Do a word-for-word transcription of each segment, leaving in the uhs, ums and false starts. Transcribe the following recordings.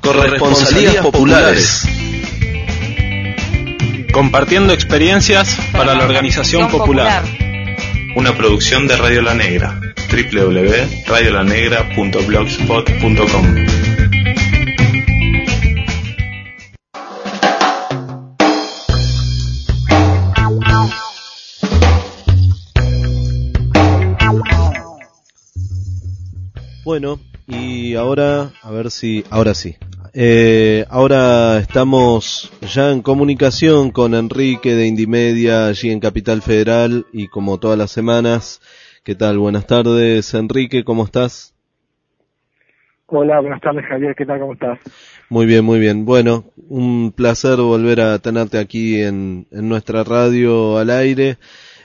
Corresponsalías populares. Compartiendo experiencias para la organización popular. Una producción de Radio La Negra. doble u doble u doble u punto radio la negra punto blogspot punto com. Bueno, y ahora, a ver si, ahora sí. Eh, ahora estamos ya en comunicación con Enrique de Indimedia, allí en Capital Federal, y como todas las semanas. ¿Qué tal? Buenas tardes, Enrique, ¿cómo estás? Hola, buenas tardes, Javier, ¿qué tal? ¿Cómo estás? Muy bien, muy bien. Bueno, un placer volver a tenerte aquí en, en nuestra radio al aire,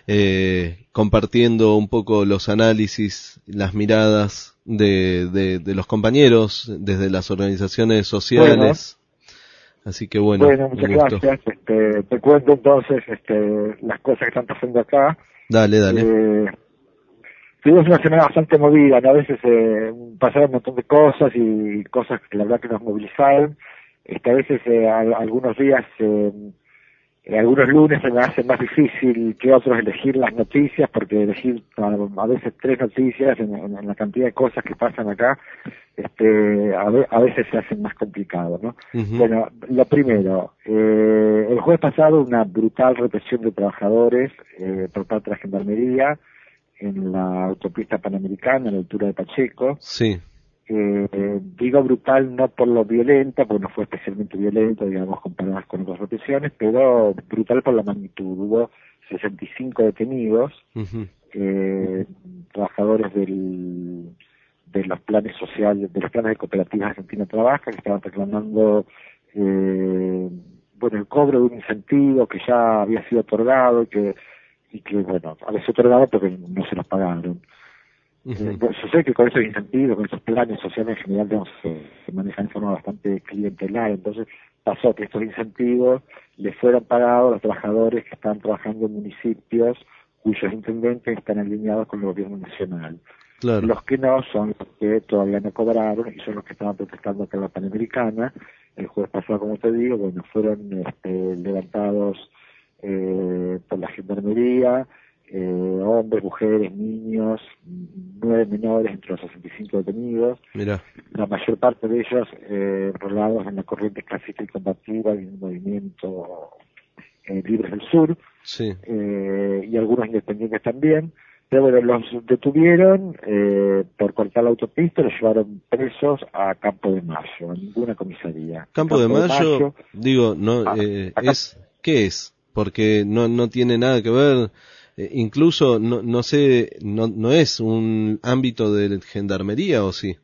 eh, compartiendo un poco los análisis, las miradas de, de, de los compañeros desde las organizaciones sociales. Bueno, así que bueno. Bueno, muchas gracias. Este, te cuento entonces este, las cosas que están pasando acá. Dale, dale. Eh, tuvimos una semana bastante movida, ¿no? A veces eh, pasaron un montón de cosas y cosas que la verdad que nos movilizaron. Este, a veces, eh, a, algunos días, eh, eh, algunos lunes se me hace más difícil que otros elegir las noticias, porque elegir a, a veces tres noticias en, en, en la cantidad de cosas que pasan acá, este, a, ve, a veces se hace más complicado, ¿no? Uh-huh. Bueno, lo primero, eh, el jueves pasado una brutal represión de trabajadores eh, por parte de la Gendarmería en la autopista Panamericana, a la altura de Pacheco. Sí. Eh, digo brutal no por lo violenta, porque no fue especialmente violento, digamos, comparadas con otras represiones, pero brutal por la magnitud. Hubo sesenta y cinco detenidos, uh-huh. eh, trabajadores del, de los planes sociales, de los planes de cooperativas Argentina Trabaja, que estaban reclamando eh, bueno, el cobro de un incentivo que ya había sido otorgado y que, y que bueno, había sido otorgado porque no se los pagaron. Uh-huh. Eh, sucede que con esos incentivos, con esos planes sociales en general, digamos, se, se manejan de forma bastante clientelar. Entonces pasó que estos incentivos les fueron pagados a los trabajadores que están trabajando en municipios cuyos intendentes están alineados con el gobierno nacional. Claro. Los que no son los que todavía no cobraron y son los que estaban protestando acá en la Panamericana. El jueves pasado, como te digo, bueno, fueron este, levantados eh, por la Gendarmería, Eh, hombres, mujeres, niños, nueve menores entre los sesenta y cinco detenidos. Mirá. La mayor parte de ellos eh, enrolados en la corriente clasista y combativa y en el movimiento eh, Libres del Sur, sí. eh, y algunos independientes también. Pero bueno, los detuvieron eh, por cortar la autopista y los llevaron presos a Campo de Mayo, a ninguna comisaría. Campo, Campo de, Mayo, de Mayo, digo, no a, eh, a es ¿qué es? Porque no no tiene nada que ver. Eh, incluso, no, no sé, no, no es un ámbito de gendarmería, ¿o sí?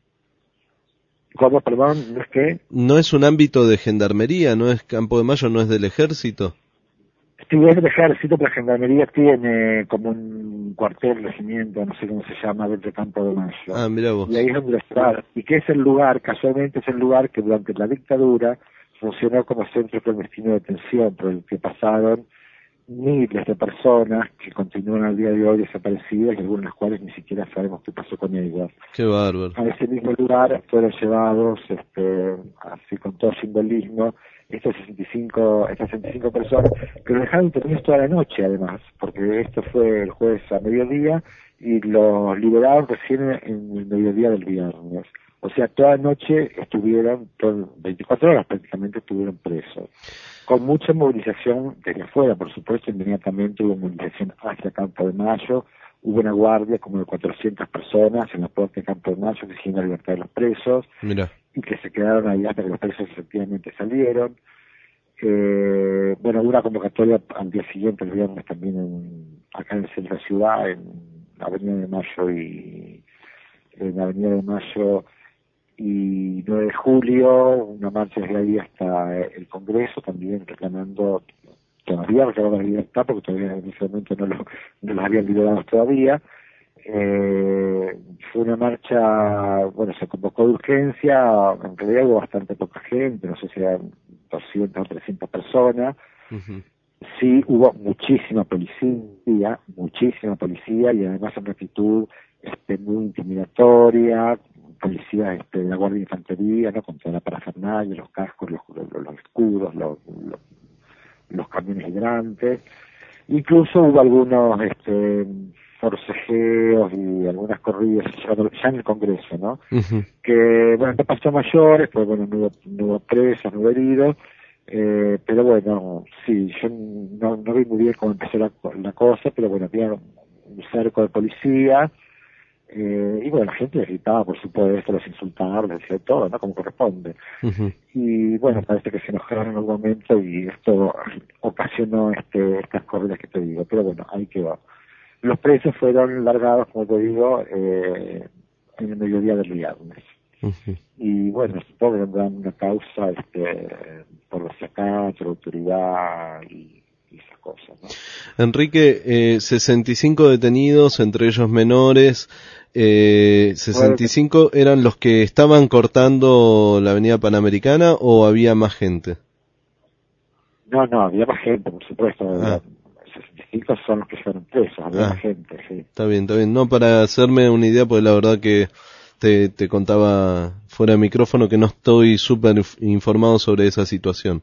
¿Cómo, perdón? ¿No es qué? No es un ámbito de gendarmería, no es Campo de Mayo, no es del ejército. Sí, es del ejército, pero la gendarmería tiene como un cuartel, regimiento, no sé cómo se llama, dentro de Campo de Mayo. Ah, mirá vos. Y ahí es donde está, y que es el lugar, casualmente es el lugar que durante la dictadura funcionó como centro clandestino de detención, por el que pasaron miles de personas que continúan al día de hoy desaparecidas y algunas de las cuales ni siquiera sabemos qué pasó con ellas. Qué bárbaro. A ese mismo lugar fueron llevados, este, así con todo simbolismo, estos sesenta y cinco, estas sesenta y cinco personas que lo dejaron detenidos toda la noche además, porque esto fue el jueves a mediodía y los liberaron recién en el mediodía del viernes. O sea, toda la noche estuvieron, todo, veinticuatro horas prácticamente estuvieron presos. Con mucha movilización desde afuera, por supuesto, inmediatamente hubo movilización hacia Campo de Mayo, hubo una guardia como de cuatrocientas personas en la puerta de Campo de Mayo que hicieron la libertad de los presos. Mira. Y que se quedaron ahí hasta que los presos efectivamente salieron. Eh, bueno, hubo una convocatoria al día siguiente, el viernes también en, acá en el centro de la ciudad, en la Avenida de Mayo y en la Avenida de Mayo y nueve de julio, una marcha desde ahí hasta el Congreso, también reclamando, todavía reclamando la libertad, porque todavía en ese momento no, lo, no los habían liberado todavía. Eh, fue una marcha, bueno, se convocó de urgencia, en realidad hubo bastante poca gente, no sé si eran doscientas o trescientas personas. Uh-huh. Sí, hubo muchísima policía, muchísima policía, y además una actitud este, muy intimidatoria, policías este, de la Guardia de Infantería, ¿no? Con toda la parafernalia, los cascos, los, los, los escudos, los, los, los camiones hidrantes. Incluso hubo algunos este, forcejeos y algunas corridas ya en el Congreso, ¿no? Uh-huh. Que, bueno, no pasó a mayores, pues bueno, no hubo, no hubo presos, no hubo heridos, eh, pero bueno, sí, yo no, no vi muy bien cómo empezó la, la cosa, pero bueno, había un cerco de policía, eh, y bueno, la gente les gritaba, por supuesto, los insultaba, les decía todo, ¿no? Como corresponde. Uh-huh. Y bueno, parece que se enojaron en algún momento y esto ocasionó este, estas corridas que te digo, pero bueno, ahí quedó. Los presos fueron largados, como te digo, eh, en el mediodía del viernes. Uh-huh. Y bueno, supongo que tendrán una causa este, por los desacatos, la autoridad y esas cosas, ¿no? Enrique, eh, sesenta y cinco detenidos, entre ellos menores. Eh, ¿sesenta y cinco eran los que estaban cortando la avenida Panamericana o había más gente? No, no, había más gente, por supuesto. Ah. sesenta y cinco son los que fueron presos, había ah. más gente, sí. Está bien, está bien. No, para hacerme una idea, porque la verdad que te, te contaba fuera de micrófono que no estoy súper informado sobre esa situación.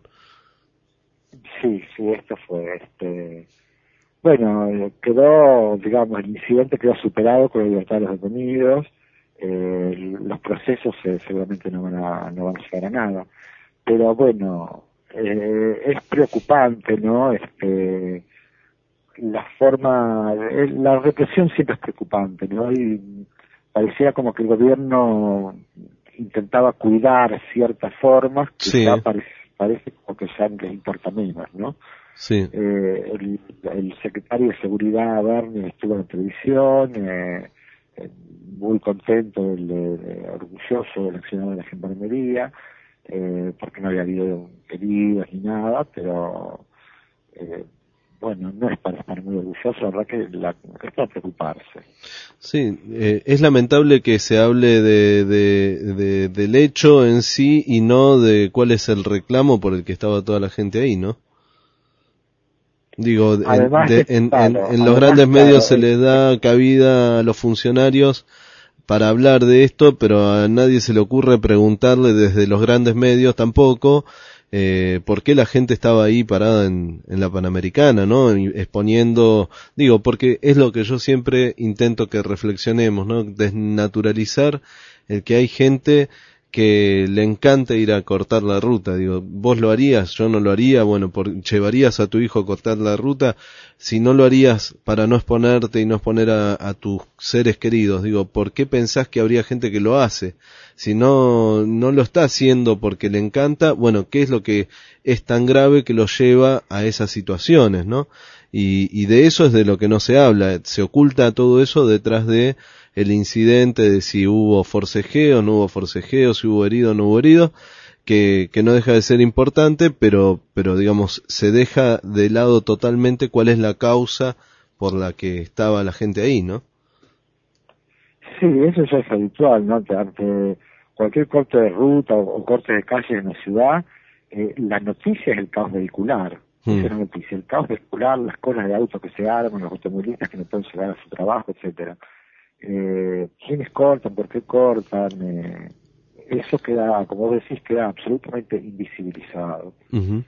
Sí, sí, esto fue, este, bueno, quedó, digamos, el incidente quedó superado con la libertad de los detenidos, eh, los procesos eh, seguramente no van a, no van a llegar a nada, pero bueno, eh, es preocupante, ¿no? Este, la forma, la represión siempre es preocupante, ¿no? Y parecía como que el gobierno intentaba cuidar ciertas formas que sí. ya parece parece como que ya les importa menos, ¿no? Sí. Eh, el, el secretario de Seguridad, Berni, estuvo en televisión, eh, eh, muy contento, el, el, orgulloso del accionar de la gendarmería, eh, porque no había habido heridos ni nada, pero eh, bueno, no es para estar muy orgulloso, la verdad que la, es para preocuparse. Sí, eh, es lamentable que se hable de, de, de, del hecho en sí y no de cuál es el reclamo por el que estaba toda la gente ahí, ¿no? Digo, además, en, de, es, en, claro, en, en además, los grandes claro, medios se es, les da cabida a los funcionarios para hablar de esto, pero a nadie se le ocurre preguntarle desde los grandes medios tampoco eh, por qué la gente estaba ahí parada en, en la Panamericana, ¿no? Exponiendo, digo, porque es lo que yo siempre intento que reflexionemos, ¿no? Desnaturalizar el que hay gente que le encanta ir a cortar la ruta. Digo, vos lo harías, yo no lo haría, bueno, por, llevarías a tu hijo a cortar la ruta, si no lo harías para no exponerte y no exponer a, a tus seres queridos, digo, ¿por qué pensás que habría gente que lo hace? Si no, no lo está haciendo porque le encanta, bueno, ¿qué es lo que es tan grave que lo lleva a esas situaciones, no? Y, y de eso es de lo que no se habla, se oculta todo eso detrás de el incidente de si hubo forcejeo, no hubo forcejeo, si hubo herido, no hubo herido, que, que no deja de ser importante, pero, pero digamos, se deja de lado totalmente cuál es la causa por la que estaba la gente ahí, ¿no? Sí, eso ya es habitual, ¿no? Ante cualquier corte de ruta o, o corte de calle en la ciudad, eh, la noticia es el caos vehicular. Mm. Esa es la noticia, el caos vehicular, las colas de autos que se arman, los automovilistas que no pueden llegar a su trabajo, etcétera. Eh, quiénes cortan, por qué cortan, eh, eso queda, como vos decís, queda absolutamente invisibilizado. Uh-huh.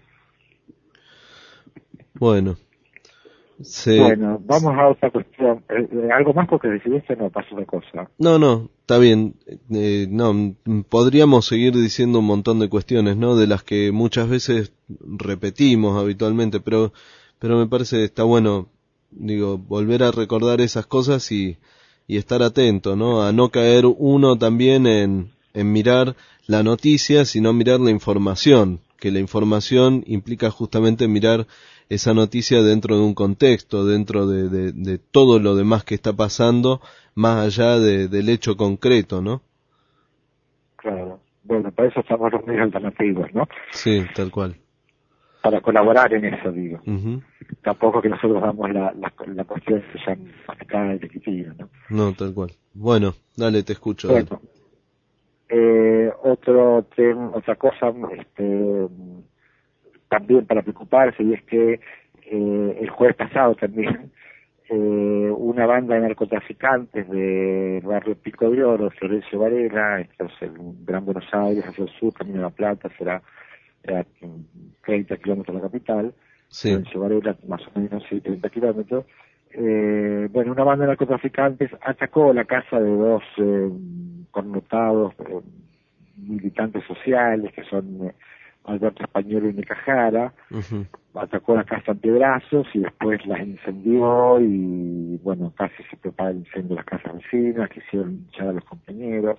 Bueno, sí. Bueno, vamos a otra cuestión. Eh, eh, algo más porque decidiste, no, pasa otra cosa. No, no, está bien. Eh, no, podríamos seguir diciendo un montón de cuestiones, ¿no? De las que muchas veces repetimos habitualmente, pero, pero me parece que está bueno, digo, volver a recordar esas cosas y y estar atento, ¿no? A no caer uno también en, en mirar la noticia, sino mirar la información, que la información implica justamente mirar esa noticia dentro de un contexto, dentro de, de, de todo lo demás que está pasando, más allá de, del hecho concreto, ¿no? Claro. Bueno, para eso estamos los medios alternativos, ¿no? Sí, tal cual. Para colaborar en eso, digo. Uh-huh. Tampoco que nosotros damos la, la, la cuestión que ya acá definitiva, ¿no? No, tal cual. Bueno, dale, te escucho. Bueno, eh, otro tema, otra cosa, este, también para preocuparse, y es que eh, el jueves pasado también eh, una banda de narcotraficantes de barrio Pico de Oro, Florencio Varela, esto es en Gran Buenos Aires, hacia el sur, Camino de la Plata, será a treinta kilómetros de la capital, sí. Florencio Varela, más o menos, sí, treinta kilómetros. Eh, bueno, una banda de narcotraficantes atacó la casa de dos eh, connotados eh, militantes sociales, que son eh, Alberto Español y Nica Jara. Uh-huh. Atacó la casa en piedrazos y después las incendió y, bueno, casi se propaga el incendio de las casas vecinas, quisieron echar a los compañeros.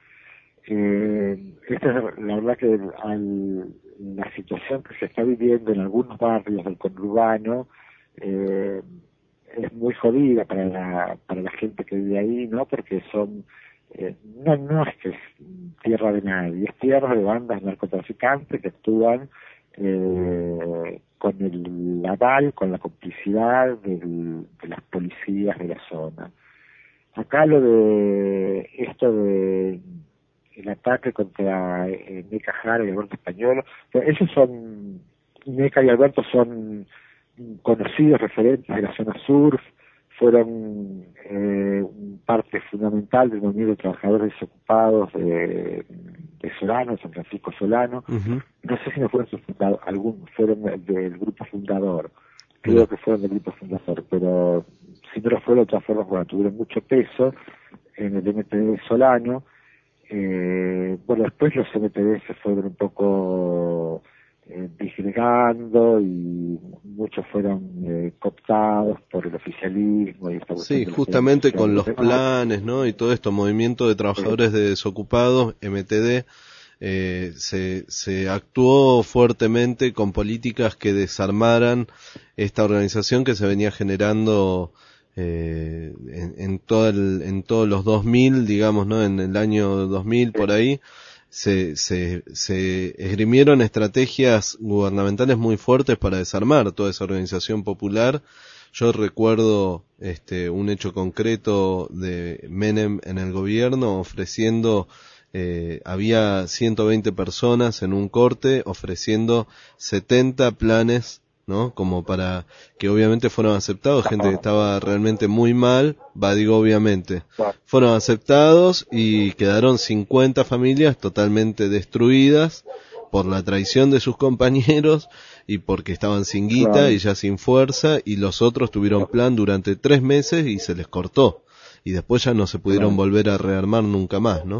Eh, esta es la verdad que al, la situación que se está viviendo en algunos barrios del conurbano eh, es muy jodida para la para la gente que vive ahí, ¿no? Porque son eh, no no es que es tierra de nadie, es tierra de bandas narcotraficantes que actúan eh, con el aval, con la complicidad del, de las policías de la zona. Acá lo de esto de el ataque contra eh, Nica Jara y Alberto Español, esos son, Nica y Alberto son conocidos referentes de la zona sur, fueron eh, parte fundamental del movimiento de trabajadores desocupados de, de Solano, de San Francisco Solano. Uh-huh. No sé si no fueron sus fundadores, algún fueron del grupo fundador, creo uh-huh. que fueron del grupo fundador, pero si no lo fueron, de todas formas, bueno, tuvieron mucho peso en el M P D Solano. Eh, bueno, después los M P D se fueron un poco eh, disgregando y muchos fueron eh, cooptados por el oficialismo. Y esta sí, justamente con los planes, ¿no? Y todo esto, movimiento de trabajadores sí. de desocupados, M T D, eh, se, se actuó fuertemente con políticas que desarmaran esta organización que se venía generando Eh, en, en todo el, en todos los dos mil, digamos, ¿no? En el año dos mil por ahí se, se, se esgrimieron estrategias gubernamentales muy fuertes para desarmar toda esa organización popular. Yo recuerdo este un hecho concreto de Menem en el gobierno ofreciendo eh, había ciento veinte personas en un corte ofreciendo setenta planes, ¿no? Como para que obviamente fueron aceptados, gente que estaba realmente muy mal, va, digo obviamente, fueron aceptados y quedaron cincuenta familias totalmente destruidas por la traición de sus compañeros y porque estaban sin guita y ya sin fuerza, y los otros tuvieron plan durante tres meses y se les cortó y después ya no se pudieron volver a rearmar nunca más, ¿no?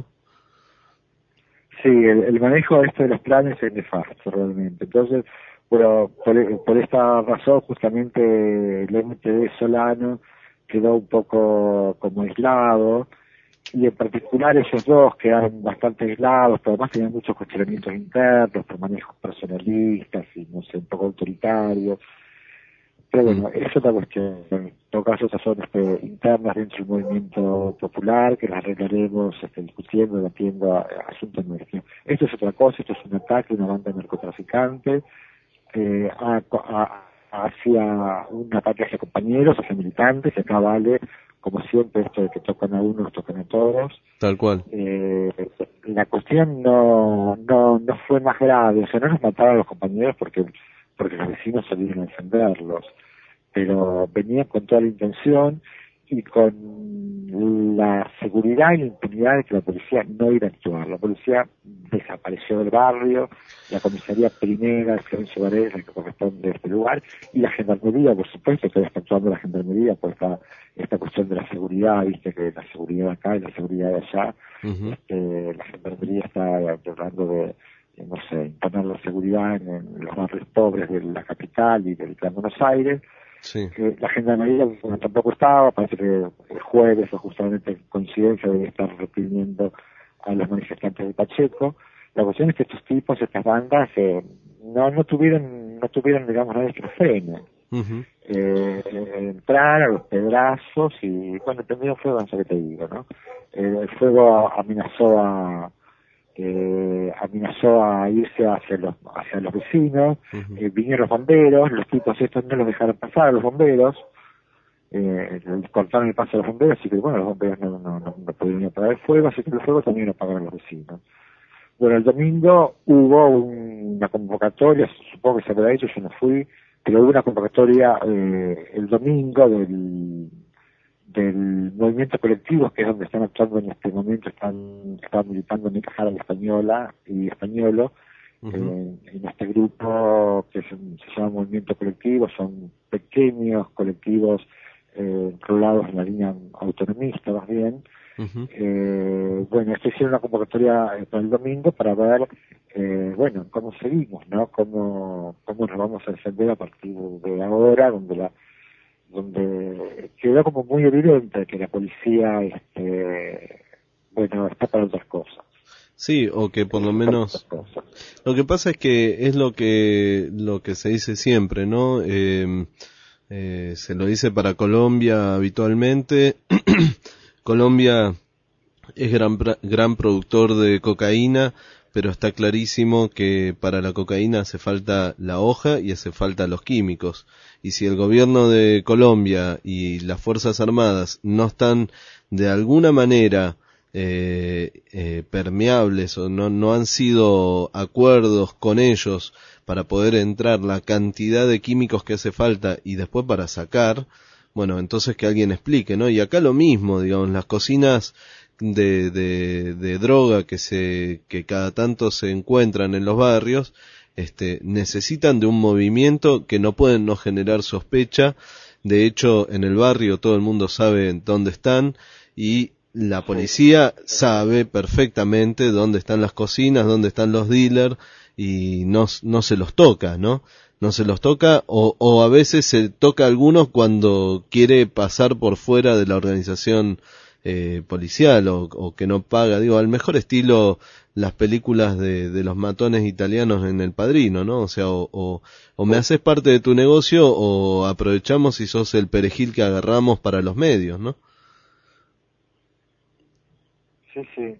Sí, el, el manejo de esto de los planes es nefasto realmente. Entonces, pero por, por esta razón justamente el M P D Solano quedó un poco como aislado, y en particular ellos dos quedaron bastante aislados, pero además tenían muchos cuestionamientos internos, por manejos personalistas y no sé, un poco autoritarios. Pero bueno, es otra cuestión. En todo caso, esas son este, internas dentro del movimiento popular, que las arreglaremos este, discutiendo, debatiendo a, a asuntos nuestros. Esto es otra cosa, esto es un ataque a una banda de narcotraficantes, Eh, a, a, hacia un ataque hacia compañeros, hacia militantes, y acá vale, como siempre, esto de que tocan a unos, tocan a todos. Tal cual. Eh, la cuestión no, no, no fue más grave, o sea, no nos mataron a los compañeros porque, porque los vecinos salieron a defenderlos, pero venían con toda la intención y con la seguridad y la impunidad de que la policía no iba a actuar. La policía desapareció del barrio, la comisaría primera de Florencio Varela, que corresponde a este lugar, y la gendarmería, por supuesto, que está actuando la gendarmería por esta, esta cuestión de la seguridad, viste que la seguridad acá y la seguridad de allá, uh-huh. este, la gendarmería está tratando de, no sé, imponer la seguridad en, en los barrios pobres de la capital y del Gran Buenos Aires. Sí. Eh, la gendarmería bueno, tampoco estaba, parece que el jueves o justamente en coincidencia debe estar reprimiendo a los manifestantes de Pacheco. La cuestión es que estos tipos, estas bandas, eh, no no tuvieron, no tuvieron digamos nada que frene. Uh-huh. Eh, entrar a los pedrazos y bueno, prendieron fuego, no sé qué te digo, ¿no? Eh, el fuego amenazó a Eh, amenazó a irse hacia los hacia los vecinos, uh-huh. eh, vinieron los bomberos, los tipos estos no los dejaron pasar a los bomberos, eh, cortaron el paso a los bomberos, así que bueno, los bomberos no, no, no, no pudieron apagar el fuego, así que el fuego también lo apagaron los vecinos. Bueno, el domingo hubo un, una convocatoria, supongo que se habrá hecho, yo no fui, pero hubo una convocatoria eh, el domingo del del movimiento colectivo, que es donde están actuando en este momento, están, están militando en Cajara la Española y Españolo, uh-huh. eh, en este grupo que se, se llama Movimiento Colectivo. Son pequeños colectivos eh, enrolados en la línea autonomista, más bien. Uh-huh. Eh, bueno, esto hicieron una convocatoria para el domingo para ver, eh, bueno, cómo seguimos, ¿no? Cómo, cómo nos vamos a defender a partir de ahora, donde la donde quedó como muy evidente que la policía, este, bueno, está para otras cosas. Sí, o que por lo menos lo que pasa es que es lo que lo que se dice siempre, ¿no? Eh, eh, se lo dice para Colombia habitualmente. Colombia es gran gran productor de cocaína, pero está clarísimo que para la cocaína hace falta la hoja y hace falta los químicos. Y si el gobierno de Colombia y las Fuerzas Armadas no están de alguna manera eh, eh, permeables o no, no han sido acuerdos con ellos para poder entrar la cantidad de químicos que hace falta y después para sacar, bueno, entonces que alguien explique, ¿no? Y acá lo mismo, digamos, las cocinas de, de, de droga que se, que cada tanto se encuentran en los barrios, este, necesitan de un movimiento que no pueden no generar sospecha. De hecho, en el barrio todo el mundo sabe dónde están y la policía sabe perfectamente dónde están las cocinas, dónde están los dealers y no, no se los toca, ¿no? No se los toca o, o a veces se toca a algunos cuando quiere pasar por fuera de la organización eh, policial o, o que no paga, digo, al mejor estilo las películas de, de los matones italianos en El Padrino, ¿no? O sea, o, o, o me haces parte de tu negocio o aprovechamos y sos el perejil que agarramos para los medios, ¿no? Sí, sí.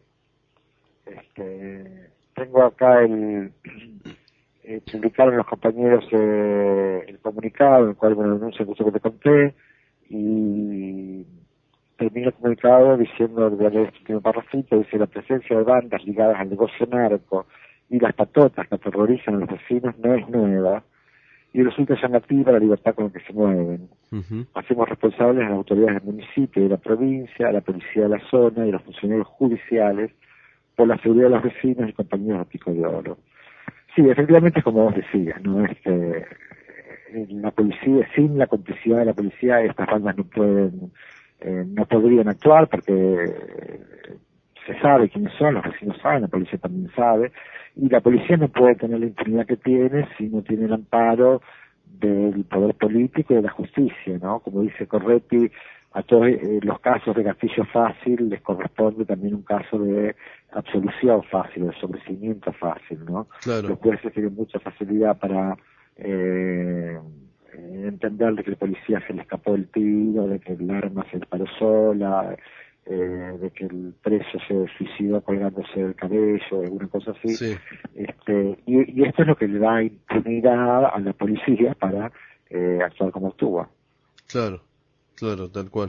Este, tengo acá el... Eh, publicaron los compañeros eh, el comunicado, en el cual, bueno, anuncio que te conté, y termina el comunicado diciendo, de leer este último parrafito, dice: la presencia de bandas ligadas al negocio narco y las patotas que aterrorizan a los vecinos no es nueva y resulta llamativa la libertad con la que se mueven. Uh-huh. Hacemos responsables a las autoridades del municipio y de la provincia, a la policía de la zona y a los funcionarios judiciales por la seguridad de los vecinos y compañeros de Pico de Oro. Sí, efectivamente es como vos decías, ¿no? Este, la policía, sin la complicidad de la policía, estas bandas no pueden, eh, no podrían actuar porque eh, se sabe quiénes son, los vecinos saben, la policía también sabe, y la policía no puede tener la impunidad que tiene si no tiene el amparo del poder político y de la justicia, ¿no? Como dice Corretti, a todos eh, los casos de gatillo fácil les corresponde también un caso de absolución fácil, de sobreseimiento fácil, ¿no? Claro. Los jueces tienen mucha facilidad para eh, entender de que el policía se le escapó el tiro, de que el arma se disparó sola, eh, de que el preso se suicidó colgándose del cabello, alguna cosa así. Sí. Este, y, y esto es lo que le da impunidad a la policía para eh, actuar como actúa. Claro. Claro, tal cual.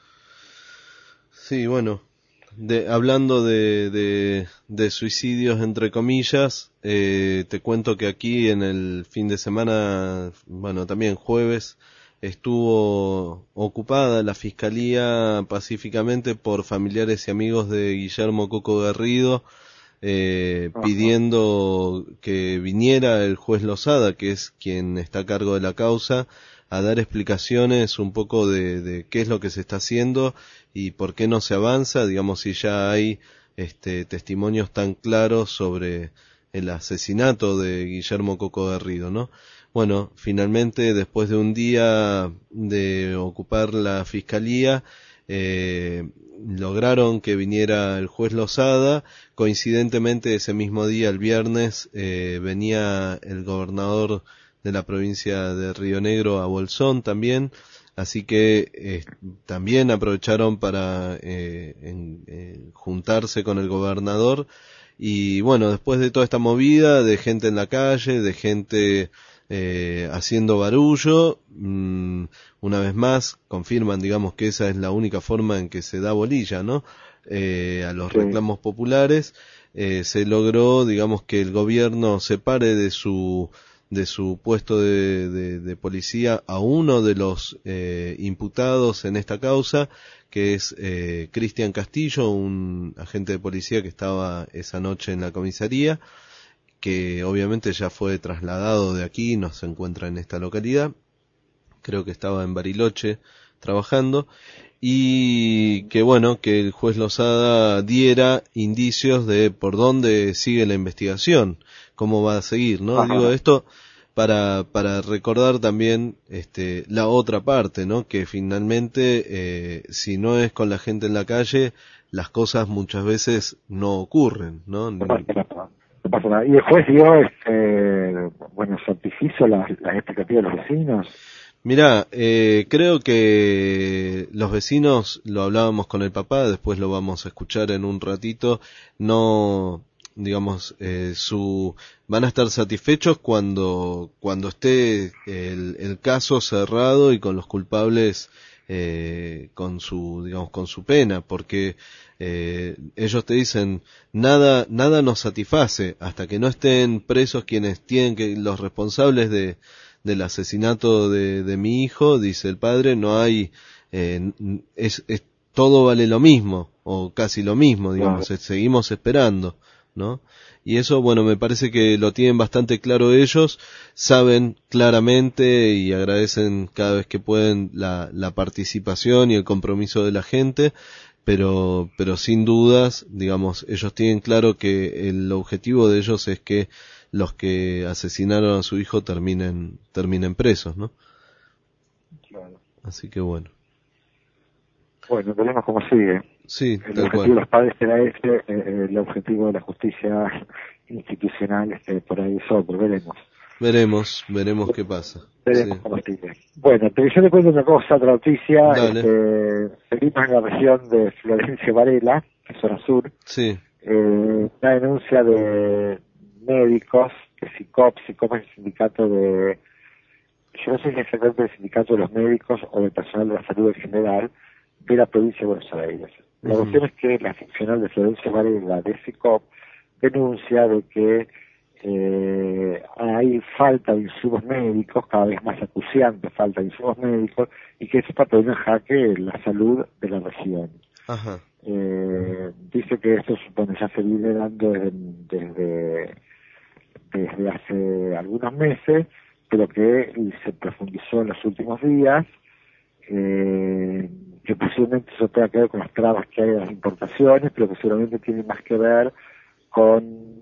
Sí, bueno, de, hablando de, de, de suicidios entre comillas, eh, te cuento que aquí en el fin de semana, bueno, también jueves, estuvo ocupada la Fiscalía pacíficamente por familiares y amigos de Guillermo Coco Garrido, eh, pidiendo que viniera el juez Lozada, que es quien está a cargo de la causa, a dar explicaciones un poco de, de qué es lo que se está haciendo y por qué no se avanza, digamos, si ya hay este, testimonios tan claros sobre el asesinato de Guillermo Coco Garrido, ¿no? Bueno, finalmente, después de un día de ocupar la Fiscalía, eh, lograron que viniera el juez Lozada. Coincidentemente, ese mismo día, el viernes, eh, venía el gobernador de la provincia de Río Negro a Bolsón también, así que eh, también aprovecharon para eh, en, eh, juntarse con el gobernador y bueno, después de toda esta movida de gente en la calle, de gente eh, haciendo barullo, mmm, una vez más confirman, digamos, que esa es la única forma en que se da bolilla, ¿no? Eh, a los sí. reclamos populares, eh, se logró, digamos, que el gobierno se pare de su de su puesto de, de, de policía a uno de los eh, imputados en esta causa, que es eh, Cristian Castillo, un agente de policía que estaba esa noche en la comisaría, que obviamente ya fue trasladado de aquí, no se encuentra en esta localidad, creo que estaba en Bariloche trabajando, y que bueno, que el juez Lozada diera indicios de por dónde sigue la investigación, cómo va a seguir, ¿no? Ajá. Digo esto para para recordar también este la otra parte, ¿no? Que finalmente eh, si no es con la gente en la calle, las cosas muchas veces no ocurren, ¿no? No pasa nada. Y el juez dio este bueno, satisfizo las la expectativas de los vecinos. Mirá, eh, creo que los vecinos, lo hablábamos con el papá, después lo vamos a escuchar en un ratito, no, digamos, eh, su, van a estar satisfechos cuando, cuando esté el, el caso cerrado y con los culpables, eh, con su, digamos, con su pena, porque eh, ellos te dicen, nada, nada nos satisface hasta que no estén presos quienes tienen que, los responsables de, del asesinato de, de mi hijo, dice el padre, no hay, eh, es, es, todo vale lo mismo, o casi lo mismo, digamos, claro. Seguimos esperando, ¿no? Y eso, bueno, me parece que lo tienen bastante claro ellos, saben claramente y agradecen cada vez que pueden la, la participación y el compromiso de la gente, pero, pero sin dudas, digamos, ellos tienen claro que el objetivo de ellos es que los que asesinaron a su hijo terminen terminen presos, ¿no? Claro. Así que bueno. Bueno, veremos cómo sigue. Sí, el tal objetivo cual. de los padres era ese, eh, el objetivo de la justicia institucional este, por ahí es otro, veremos. Veremos, veremos qué pasa. Veremos Sí. cómo sigue. Bueno, pero yo le cuento otra cosa, otra noticia. Dale. Este, seguimos en la región de Florencio Varela, que es zona sur. Sí. Eh, una denuncia de médicos, de SICOP, SICOP es el sindicato de, yo no sé si es exactamente el sindicato de los médicos o del personal de la salud en general, de la provincia de Buenos Aires. La Uh-huh. cuestión es que la seccional de Florencio Varela de SICOP denuncia de que eh, hay falta de insumos médicos, cada vez más acuciante falta de insumos médicos, y que eso está poniendo en jaque la salud de la región. Ajá. Eh, dice que esto bueno, ya se viene dando desde, desde, desde hace algunos meses, pero que se profundizó en los últimos días, eh, que posiblemente eso tenga que ver con las trabas que hay en las importaciones, pero que seguramente tiene más que ver con,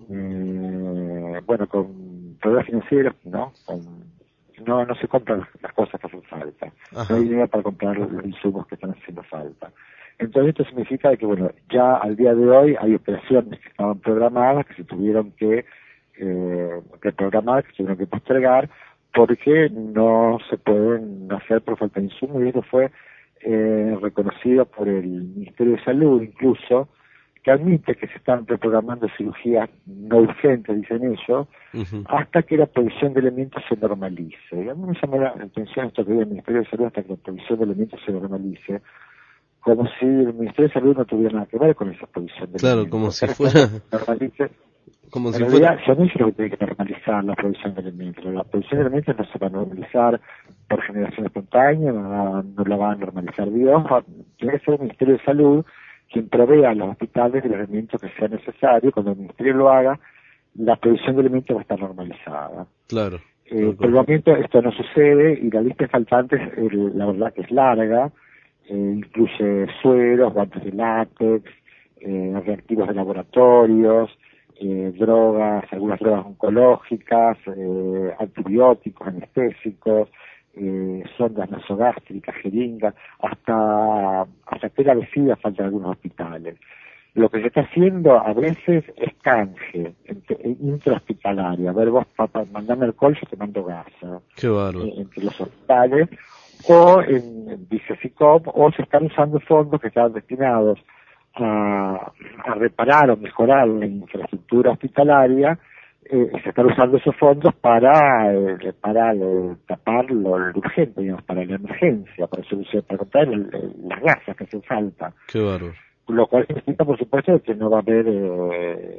eh, bueno, con problemas financieros, ¿no? Con, no, no se compran las, las cosas que hacen falta. Ajá. No hay dinero para comprar los, los insumos que están haciendo falta. Entonces esto significa que, bueno, ya al día de hoy hay operaciones que estaban programadas, que se tuvieron que, eh, que programar, que se tuvieron que postergar, porque no se pueden hacer por falta de insumos, y eso fue eh, reconocido por el Ministerio de Salud, incluso, que admite que se están reprogramando cirugías no urgentes, dicen ellos, uh-huh. hasta que la provisión de elementos se normalice. Y a mí me llamó la atención esto que dice el Ministerio de Salud, hasta que la provisión de elementos se normalice, como si el Ministerio de Salud no tuviera nada que ver con esa provisión de claro, elementos. Como si fuera... Normalice. Como en si realidad, fuera... yo no sé lo que tiene que normalizar la provisión de elementos. La provisión de elementos no se va a normalizar por generación espontánea, no, no la va a normalizar Dios. Tiene que ser el Ministerio de Salud quien provea a los hospitales de los elementos que sea necesario. Cuando el Ministerio lo haga, la provisión de elementos va a estar normalizada. Claro. Eh, por el momento esto no sucede y la lista de faltantes, eh, la verdad que es larga. Eh, incluye sueros, guantes de látex, eh, reactivos de laboratorios, eh, drogas, algunas drogas oncológicas, eh, antibióticos, anestésicos, eh, sondas nasogástricas, jeringas, hasta hasta tela de sida faltan algunos hospitales. Lo que se está haciendo a veces es canje entre, intrahospitalario. A ver, vos, papá, mandame alcohol, yo te mando gasa. Qué bárbaro. Eh, entre los hospitales, o en, dice SICOP, o se están usando fondos que están destinados a, a reparar o mejorar la infraestructura hospitalaria, eh, se están usando esos fondos para, eh, para eh, tapar lo, lo urgente, digamos, para la emergencia, para solucionar, para comprar el, el, las gasas que hacen falta. Qué bárbaro. Lo cual significa, por supuesto, que no va a haber, eh,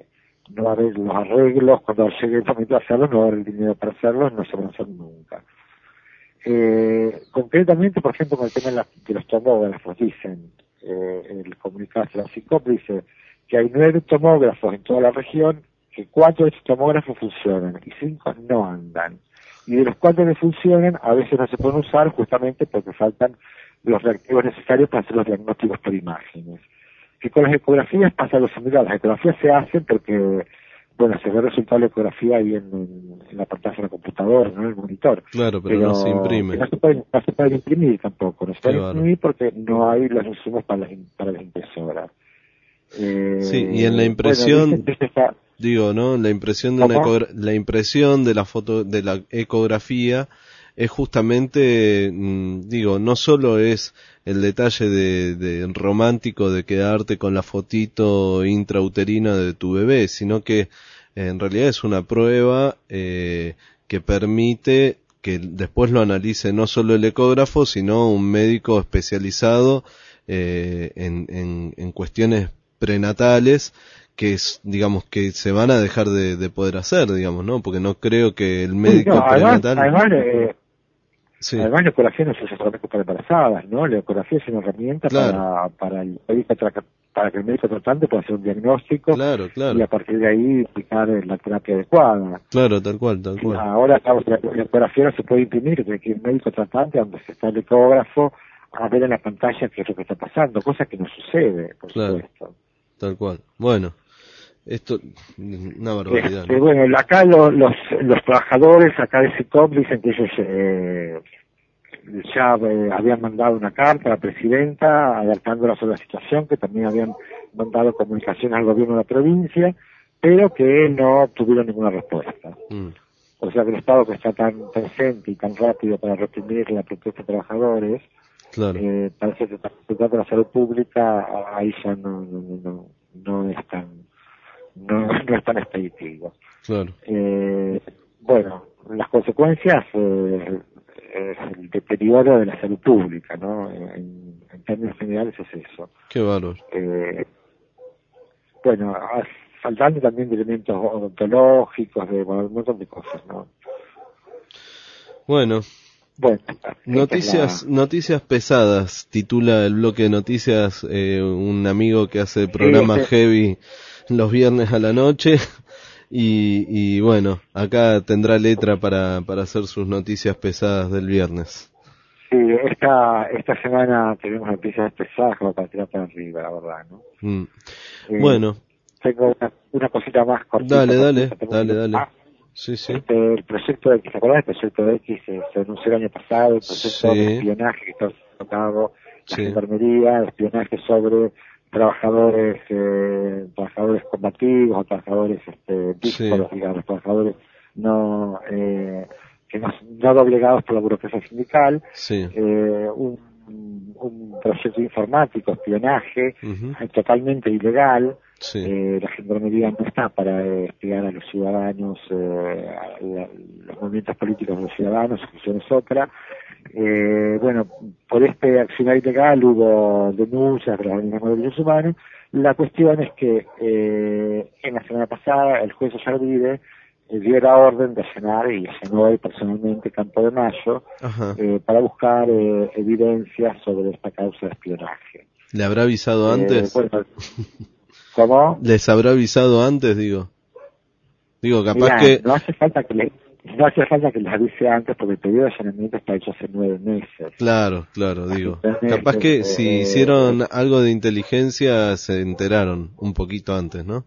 no va a haber los arreglos, cuando llegue el momento de hacerlos, no va a haber el dinero para hacerlos, no se van a hacer nunca. Eh, concretamente, por ejemplo, con el tema de, la, de los tomógrafos, dicen, eh, el comunicado de la SICOP dice que hay nueve tomógrafos en toda la región, que cuatro de estos tomógrafos funcionan y cinco no andan. Y de los cuatro que funcionan, a veces no se pueden usar justamente porque faltan los reactivos necesarios para hacer los diagnósticos por imágenes. Que con las ecografías pasa lo similar. Las ecografías se hacen porque, bueno, se ve el resultado de la ecografía ahí en, en, en la pantalla de la computadora, ¿no? En el monitor. Claro, pero, pero no se imprime. No se puede, no se puede imprimir tampoco. No se puede imprimir porque no hay los insumos para las, para las impresoras. Eh, sí, y en la impresión... Bueno, está, digo, ¿no? La impresión de una ecogra- la impresión de la foto, de la ecografía es justamente, mmm, digo, no solo es el detalle de, de romántico de quedarte con la fotito intrauterina de tu bebé, sino que eh, en realidad es una prueba eh, que permite que después lo analice no solo el ecógrafo, sino un médico especializado eh, en, en, en cuestiones prenatales, que es, digamos, que se van a dejar de, de poder hacer, digamos, ¿no? Porque no creo que el médico sí, no, además, prenatal... Además, eh, sí. además la ecografía no se usa solamente para embarazadas, ¿no? La ecografía es una herramienta claro. para, para, el médico tra- para que el médico tratante pueda hacer un diagnóstico claro, claro. y a partir de ahí aplicar la terapia adecuada. Claro, tal cual, tal cual. Ahora, claro, la, la ecografía no se puede imprimir, tiene que ir el médico tratante donde se está el ecógrafo a ver en la pantalla qué es lo que está pasando, cosa que no sucede, por claro. supuesto. Tal cual. Bueno. Esto, una barbaridad. Este, ¿no? Bueno, acá los, los, los trabajadores acá de SICOP dicen que ellos eh, ya eh, habían mandado una carta a la presidenta alertándola sobre la situación, que también habían mandado comunicación al gobierno de la provincia, pero que no obtuvieron ninguna respuesta. Mm. O sea que el Estado, que está tan presente y tan rápido para reprimir la protesta de trabajadores, claro. eh, parece que para tratar de la salud pública ahí ya no, no, no, no es tan No, no es tan expeditivo. Claro. Eh, bueno, las consecuencias eh, es el deterioro de la salud pública, ¿no? En, en términos generales es eso. Qué valor. Eh, bueno, faltando también de elementos odontológicos, de bueno, un montón de cosas, ¿no? Bueno. Bueno, noticias la... noticias pesadas, titula el bloque de noticias eh, un amigo que hace programa sí, sí. heavy los viernes a la noche y, y bueno, acá tendrá letra para, para hacer sus noticias pesadas del viernes. Sí, esta esta semana tenemos noticias pesadas como para tirar para arriba, la verdad, ¿no? Mm. Eh, bueno. Tengo una, una cosita más cortita. Dale, dale, cortita, dale, dale. Ah, sí, sí. Este, el proyecto X, ¿te acuerdas? El proyecto X eh, se anunció el año pasado, el proyecto sí. de espionaje que está tocado, la sí. gendarmería, espionaje sobre trabajadores eh, trabajadores combativos o trabajadores este, díscolos, sí. digamos, trabajadores no eh, que no, no doblegados por la burocracia sindical, sí. eh, un, un proyecto informático, espionaje, uh-huh. eh, totalmente ilegal. Sí. Eh, la gendarmería no está para eh, espiar a los ciudadanos, eh, a la, los movimientos políticos de los ciudadanos, su función es otra. Eh, bueno, por este accionar ilegal hubo denuncias de los organismos de derechos humanos. La cuestión es que eh, en la semana pasada el juez Ollarvide eh, dio la orden de allanar, y allanó él personalmente Campo de Mayo, eh, para buscar eh, evidencias sobre esta causa de espionaje. ¿Le habrá avisado eh, antes? Bueno, ¿cómo? ¿Les habrá avisado antes, digo? Digo, capaz Mirá, que... No hace falta que le... No hace falta que les avise antes porque el periodo de allanamiento está hecho hace nueve meses. Claro, claro, digo. Meses, Capaz que eh, si eh, hicieron algo de inteligencia se enteraron un poquito antes, ¿no?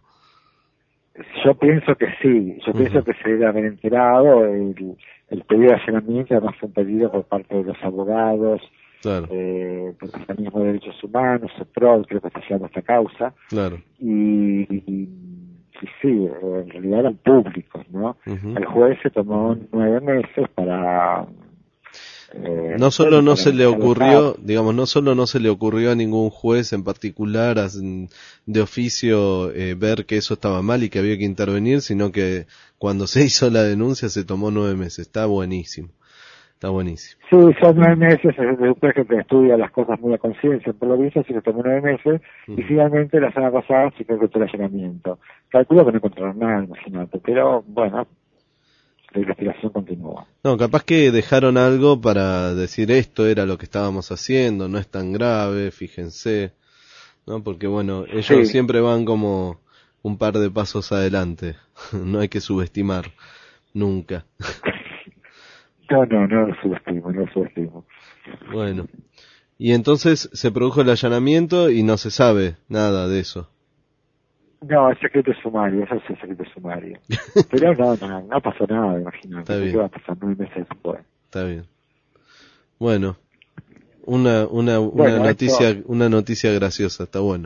Yo pienso que sí, yo uh-huh. pienso que se debe haber enterado. El, el pedido de allanamiento además fue un pedido por parte de los abogados, claro. eh, por el organismo de derechos humanos, CEPROL, creo que está llevando esta causa. Claro. Y... y Y sí, en realidad eran públicos, ¿no? Uh-huh. El juez se tomó nueve meses para... Eh, no solo no se le ocurrió, digamos, no solo no se le ocurrió a ningún juez en particular de oficio eh, ver que eso estaba mal y que había que intervenir, sino que cuando se hizo la denuncia se tomó nueve meses. Está buenísimo. Está buenísimo. Sí, son nueve meses, es un juez que estudia las cosas muy a conciencia, por lo visto, así que tomó nueve meses, uh-huh. y finalmente la semana pasada sí que encontró el allanamiento. Calculo que no encontraron nada, imagínate, pero bueno, la investigación continúa. No, capaz que dejaron algo para decir esto era lo que estábamos haciendo, no es tan grave, fíjense, ¿no? Porque bueno, ellos sí. siempre van como un par de pasos adelante, no hay que subestimar, nunca. No, no, no lo subestimo, no lo subestimo. Bueno, y entonces se produjo el allanamiento y no se sabe nada de eso. No, es secreto sumario, eso sí es secreto sumario. Pero no, no, no pasó nada, imagínate. ¿Qué va a pasar nueve meses después? Está bien. Bueno, una una una bueno, noticia esto... una noticia graciosa, está bueno.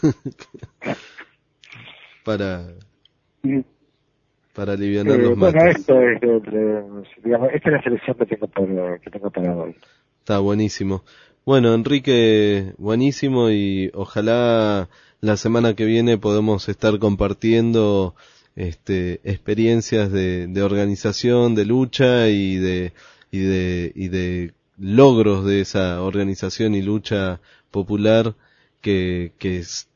Para para aliviar eh, los bueno, mates. esto es, de, de, digamos, esta es la selección que tengo para, que tengo para hoy. Está buenísimo. Bueno, Enrique, buenísimo y ojalá la semana que viene podemos estar compartiendo este experiencias de, de organización, de lucha y de y de y de logros de esa organización y lucha popular que que es,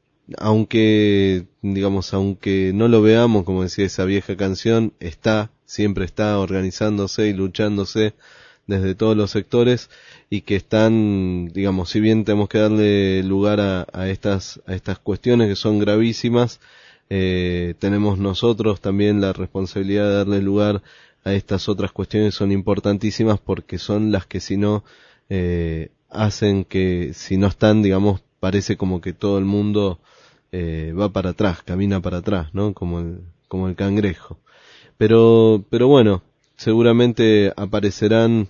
aunque digamos aunque no lo veamos, como decía esa vieja canción, está, siempre está organizándose y luchándose desde todos los sectores y que están, digamos, si bien tenemos que darle lugar a, a estas a estas cuestiones que son gravísimas, eh, tenemos nosotros también la responsabilidad de darle lugar a estas otras cuestiones que son importantísimas porque son las que si no eh, hacen que si no están, digamos, parece como que todo el mundo eh, va para atrás, camina para atrás, ¿no? Como el como el cangrejo. Pero pero bueno, seguramente aparecerán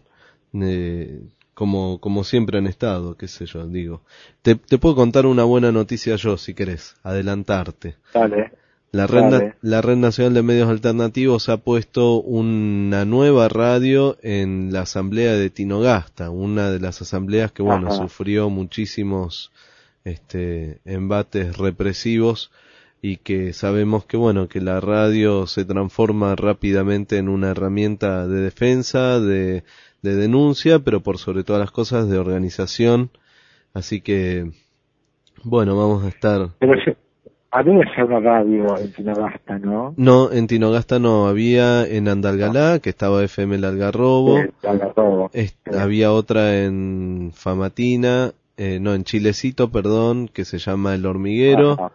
eh, como como siempre han estado, qué sé yo, digo. Te, te puedo contar una buena noticia yo, si querés, adelantarte. Dale. La red, dale. la Red Nacional de Medios Alternativos ha puesto una nueva radio en la asamblea de Tinogasta, una de las asambleas que, bueno, Ajá. sufrió muchísimos este embates represivos y que sabemos que, bueno, que la radio se transforma rápidamente en una herramienta de defensa, de de denuncia, pero por sobre todas las cosas de organización, así que bueno, vamos a estar. Pero yo, había ya una radio en Tinogasta, ¿no? No, en Tinogasta no, había en Andalgalá, no. que estaba F M El Algarrobo, sí, Algarrobo. Es, sí. había otra en Famatina, eh, no, en Chilecito, perdón, que se llama El Hormiguero, Ajá.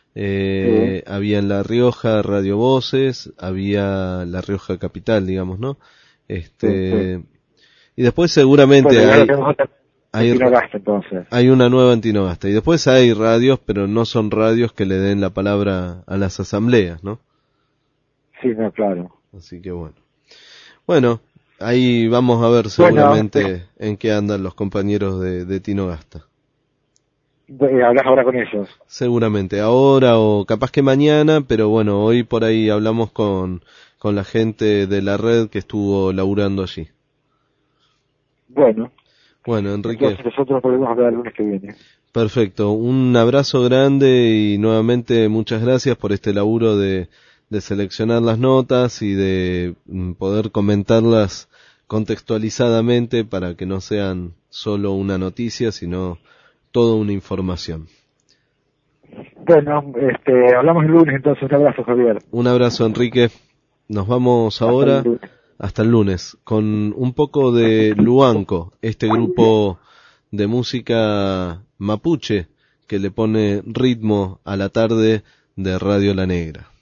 eh, sí. había en La Rioja Radio Voces, había La Rioja Capital, digamos, ¿no? Este... Sí, sí. Y después seguramente bueno, hay, hay, Tinogasta, entonces. hay una nueva en Tinogasta. Y después hay radios, pero no son radios que le den la palabra a las asambleas, ¿no? Sí, no, claro. Así que bueno. Bueno, ahí vamos a ver seguramente bueno, sí. en qué andan los compañeros de, de Tinogasta. ¿Hablas ahora con ellos? Seguramente, ahora o capaz que mañana, pero bueno, hoy por ahí hablamos con, con la gente de la red que estuvo laburando allí. Bueno, bueno, Enrique. Entonces nosotros podemos hablar el lunes que viene. Perfecto, un abrazo grande y nuevamente muchas gracias por este laburo de, de seleccionar las notas y de poder comentarlas contextualizadamente para que no sean solo una noticia, sino toda una información. Bueno, este, hablamos el lunes entonces. Un abrazo, Javier. Un abrazo, Enrique. Nos vamos ahora. Hasta el lunes, con un poco de Luanco, este grupo de música mapuche que le pone ritmo a la tarde de Radio La Negra.